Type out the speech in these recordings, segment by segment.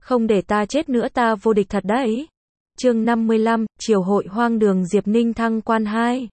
Không để ta chết nữa ta vô địch thật đấy. Chương 55, Triều hội hoang đường Diệp Ninh thăng quan 2.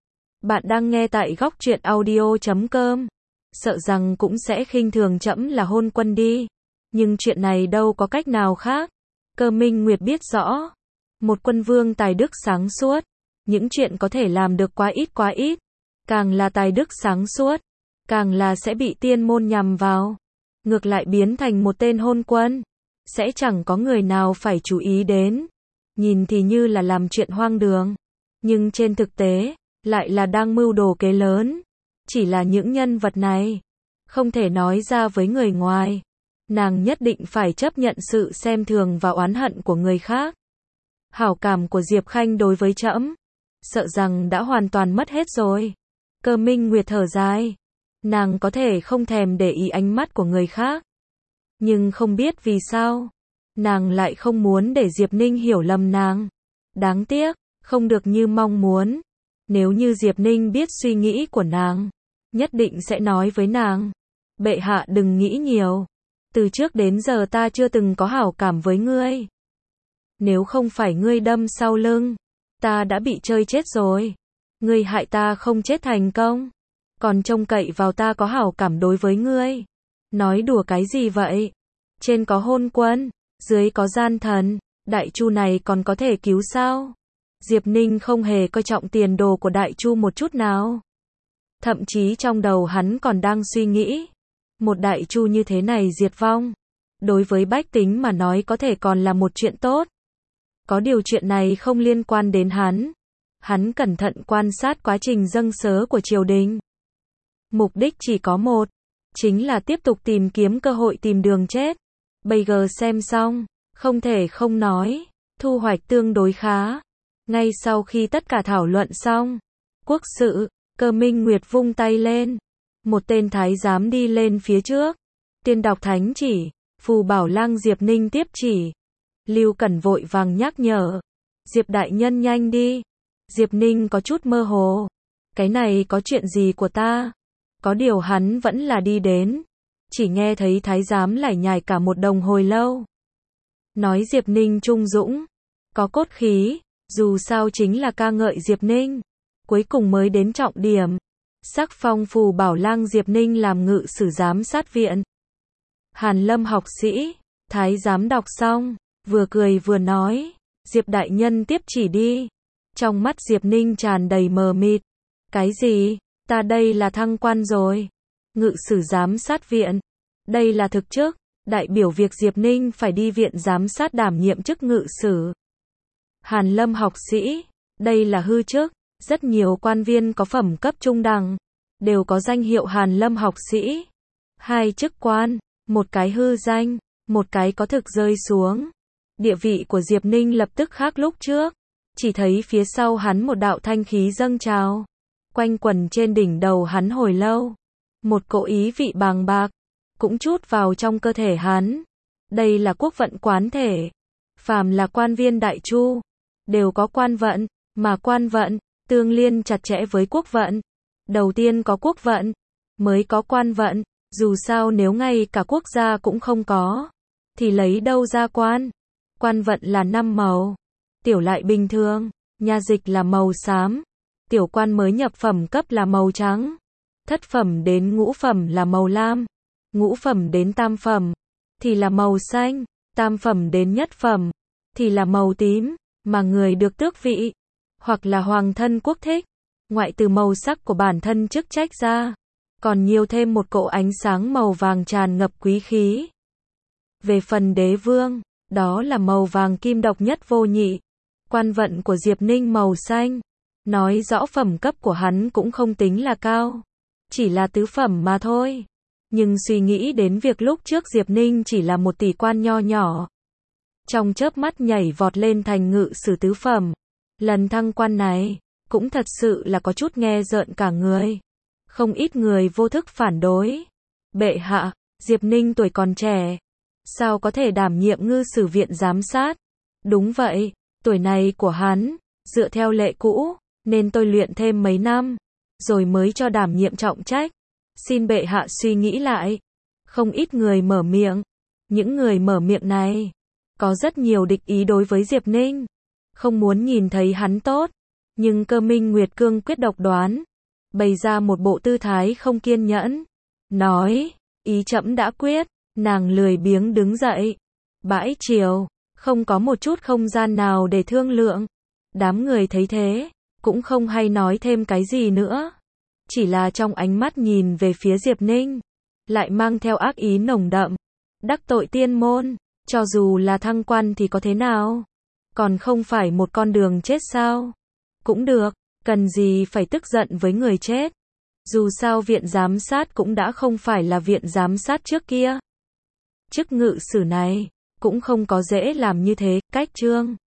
Bạn đang nghe tại góc truyện audio.com. Sợ rằng cũng sẽ khinh thường trẫm là hôn quân đi. Nhưng chuyện này đâu có cách nào khác. Cơ Minh Nguyệt biết rõ. Một quân vương tài đức sáng suốt. Những chuyện có thể làm được quá ít. Càng là tài đức sáng suốt, càng là sẽ bị tiên môn nhằm vào. Ngược lại biến thành một tên hôn quân. Sẽ chẳng có người nào phải chú ý đến. Nhìn thì như là làm chuyện hoang đường. Nhưng trên thực tế, lại là đang mưu đồ kế lớn. Chỉ là những nhân vật này, không thể nói ra với người ngoài. Nàng nhất định phải chấp nhận sự xem thường và oán hận của người khác. Hảo cảm của Diệp Khanh đối với trẫm, sợ rằng đã hoàn toàn mất hết rồi. Cơ Minh Nguyệt thở dài. Nàng có thể không thèm để ý ánh mắt của người khác. Nhưng không biết vì sao, nàng lại không muốn để Diệp Ninh hiểu lầm nàng. Đáng tiếc, không được như mong muốn. Nếu như Diệp Ninh biết suy nghĩ của nàng, nhất định sẽ nói với nàng. Bệ hạ đừng nghĩ nhiều. Từ trước đến giờ ta chưa từng có hảo cảm với ngươi. Nếu không phải ngươi đâm sau lưng, ta đã bị chơi chết rồi. Ngươi hại ta không chết thành công, còn trông cậy vào ta có hảo cảm đối với ngươi. Nói đùa cái gì vậy? Trên có hôn quân, dưới có gian thần, Đại Chu này còn có thể cứu sao? Diệp Ninh không hề coi trọng tiền đồ của Đại Chu một chút nào. Thậm chí trong đầu hắn còn đang suy nghĩ, một Đại Chu như thế này diệt vong, đối với bách tính mà nói có thể còn là một chuyện tốt. Có điều chuyện này không liên quan đến hắn. Hắn cẩn thận quan sát quá trình dâng sớ của triều đình. Mục đích chỉ có một, chính là tiếp tục tìm kiếm cơ hội tìm đường chết. Bây giờ xem xong, không thể không nói, thu hoạch tương đối khá. Ngay sau khi tất cả thảo luận xong, quốc sự, Cơ Minh Nguyệt vung tay lên. Một tên thái giám đi lên phía trước. Tiên đọc thánh chỉ, phù bảo lang Diệp Ninh tiếp chỉ. Lưu Cẩn vội vàng nhắc nhở. Diệp đại nhân nhanh đi. Diệp Ninh có chút mơ hồ. Cái này có chuyện gì của ta? Có điều hắn vẫn là đi đến. Chỉ nghe thấy thái giám lải nhải cả một đồng hồi lâu. Nói Diệp Ninh trung dũng, có cốt khí, dù sao chính là ca ngợi Diệp Ninh. Cuối cùng mới đến trọng điểm. Sắc phong phù bảo lang Diệp Ninh làm ngự sử giám sát viện. Hàn Lâm học sĩ, thái giám đọc xong, vừa cười vừa nói, Diệp đại nhân tiếp chỉ đi. Trong mắt Diệp Ninh tràn đầy mờ mịt. Cái gì? Ta đây là thăng quan rồi. Ngự sử giám sát viện. Đây là thực chức, đại biểu việc Diệp Ninh phải đi viện giám sát đảm nhiệm chức ngự sử. Hàn Lâm học sĩ. Đây là hư chức. Rất nhiều quan viên có phẩm cấp trung đẳng, đều có danh hiệu Hàn Lâm học sĩ. Hai chức quan, một cái hư danh, một cái có thực rơi xuống. Địa vị của Diệp Ninh lập tức khác lúc trước. Chỉ thấy phía sau hắn một đạo thanh khí dâng trào, quanh quẩn trên đỉnh đầu hắn hồi lâu. Một cỗ ý vị bàng bạc, cũng trút vào trong cơ thể hắn. Đây là quốc vận quán thể. Phàm là quan viên Đại Chu, đều có quan vận, mà quan vận, tương liên chặt chẽ với quốc vận. Đầu tiên có quốc vận, mới có quan vận. Dù sao nếu ngay cả quốc gia cũng không có, thì lấy đâu ra quan? Quan vận là 5 màu. Tiểu lại bình thường, nha dịch là màu xám. Tiểu quan mới nhập phẩm cấp là màu trắng. Thất phẩm đến ngũ phẩm là màu lam. Ngũ phẩm đến tam phẩm thì là màu xanh. Tam phẩm đến nhất phẩm thì là màu tím. Mà người được tước vị hoặc là hoàng thân quốc thích, ngoại từ màu sắc của bản thân chức trách ra, còn nhiều thêm một cỗ ánh sáng màu vàng tràn ngập quý khí. Về phần đế vương, đó là màu vàng kim độc nhất vô nhị. Quan vận của Diệp Ninh màu xanh, nói rõ phẩm cấp của hắn cũng không tính là cao, chỉ là tứ phẩm mà thôi. Nhưng suy nghĩ đến việc lúc trước Diệp Ninh chỉ là một tỷ quan nho nhỏ, trong chớp mắt nhảy vọt lên thành ngự sử tứ phẩm. Lần thăng quan này, cũng thật sự là có chút nghe rợn cả người. Không ít người vô thức phản đối. Bệ hạ, Diệp Ninh tuổi còn trẻ, sao có thể đảm nhiệm ngự sử viện giám sát? Đúng vậy, tuổi này của hắn, dựa theo lệ cũ, nên tôi luyện thêm mấy năm, rồi mới cho đảm nhiệm trọng trách. Xin bệ hạ suy nghĩ lại. Không ít người mở miệng. Những người mở miệng này, có rất nhiều địch ý đối với Diệp Ninh, không muốn nhìn thấy hắn tốt, nhưng Cơ Minh Nguyệt cương quyết độc đoán, bày ra một bộ tư thái không kiên nhẫn, nói, ý trẫm đã quyết, nàng lười biếng đứng dậy, bãi triều, không có một chút không gian nào để thương lượng. Đám người thấy thế, cũng không hay nói thêm cái gì nữa, chỉ là trong ánh mắt nhìn về phía Diệp Ninh, lại mang theo ác ý nồng đậm, đắc tội tiên môn, cho dù là thăng quan thì có thế nào, còn không phải một con đường chết sao? Cũng được, cần gì phải tức giận với người chết, dù sao viện giám sát cũng đã không phải là viện giám sát trước kia. Chức ngự sử này, cũng không có dễ làm như thế, cách chương